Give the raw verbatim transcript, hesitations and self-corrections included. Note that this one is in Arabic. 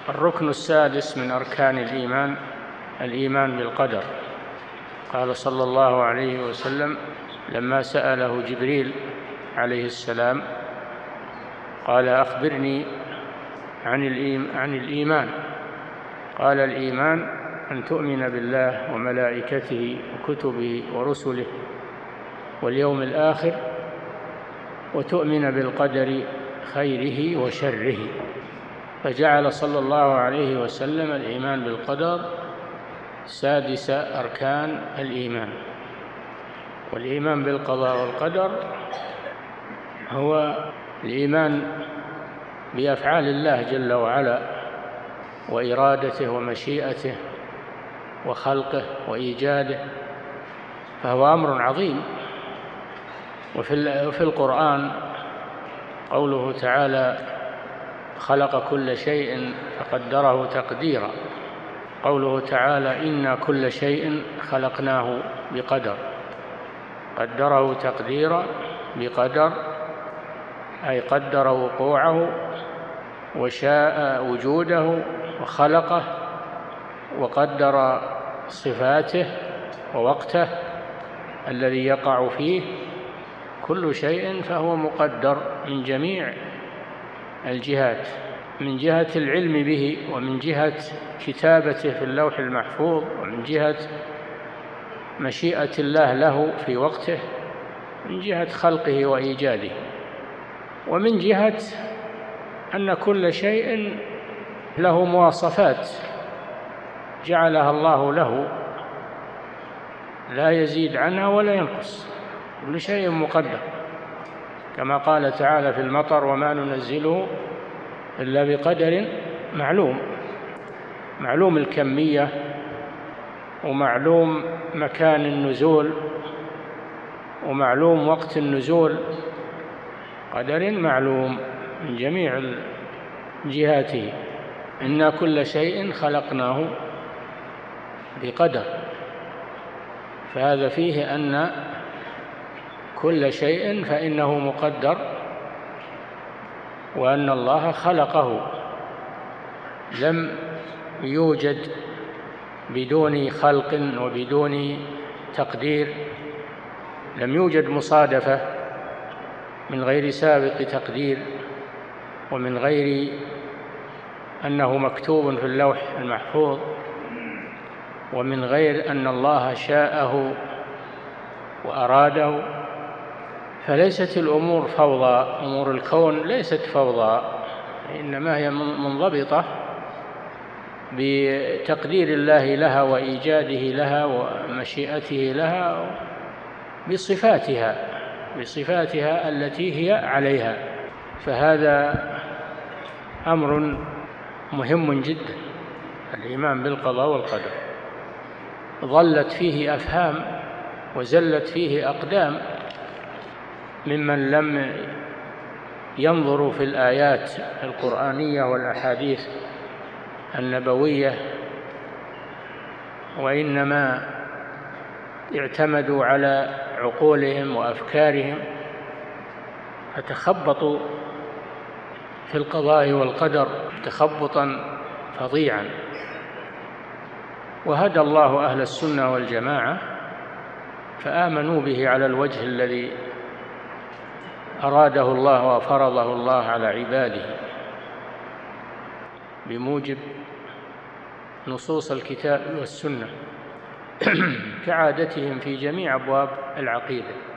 الركن السادس من أركان الإيمان الإيمان بالقدر. قال صلى الله عليه وسلم لما سأله جبريل عليه السلام قال أخبرني عن الإيمان. قال الإيمان أن تؤمن بالله وملائكته وكتبه ورسله واليوم الآخر وتؤمن بالقدر خيره وشره. فجعل صلى الله عليه وسلم الإيمان بالقدر سادس أركان الإيمان. والإيمان بالقضاء والقدر هو الإيمان بأفعال الله جل وعلا وإرادته ومشيئته وخلقه وإيجاده، فهو أمر عظيم. وفي القرآن قوله تعالى خلق كل شيء فقدره تقديرا. قوله تعالى إنا كل شيء خلقناه بقدر. قدره تقديرا بقدر أي قدر وقوعه وشاء وجوده وخلقه وقدر صفاته ووقته الذي يقع فيه. كل شيء فهو مقدر من جميع الجهات، من جهة العلم به ومن جهة كتابته في اللوح المحفوظ ومن جهة مشيئة الله له في وقته، من جهة خلقه وإيجاده، ومن جهة أن كل شيء له مواصفات جعلها الله له لا يزيد عنها ولا ينقص. كل شيء مقدر كما قال تعالى في المطر وما ننزله إلا بقدر معلوم. معلوم الكمية ومعلوم مكان النزول ومعلوم وقت النزول، قدر معلوم من جميع جهاته. إنا كل شيء خلقناه بقدر. فهذا فيه أن كل شيء فإنه مقدر وأن الله خلقه، لم يوجد بدون خلق وبدون تقدير، لم يوجد مصادفة من غير سابق تقدير ومن غير أنه مكتوب في اللوح المحفوظ ومن غير أن الله شاءه وأراده. فليست الأمور فوضى، أمور الكون ليست فوضى، إنما هي منضبطة بتقدير الله لها وإيجاده لها ومشيئته لها بصفاتها بصفاتها التي هي عليها. فهذا أمر مهم جدا، الإيمان بالقضاء والقدر. ظلت فيه أفهام وزلت فيه أقدام ممن لم ينظروا في الآيات القرآنية والأحاديث النبوية، وإنما اعتمدوا على عقولهم وأفكارهم فتخبطوا في القضاء والقدر تخبطا فظيعا. وهدى الله أهل السنة والجماعة فآمنوا به على الوجه الذي أراده الله وفرضه الله على عباده بموجب نصوص الكتاب والسنة كعادتهم في جميع أبواب العقيدة.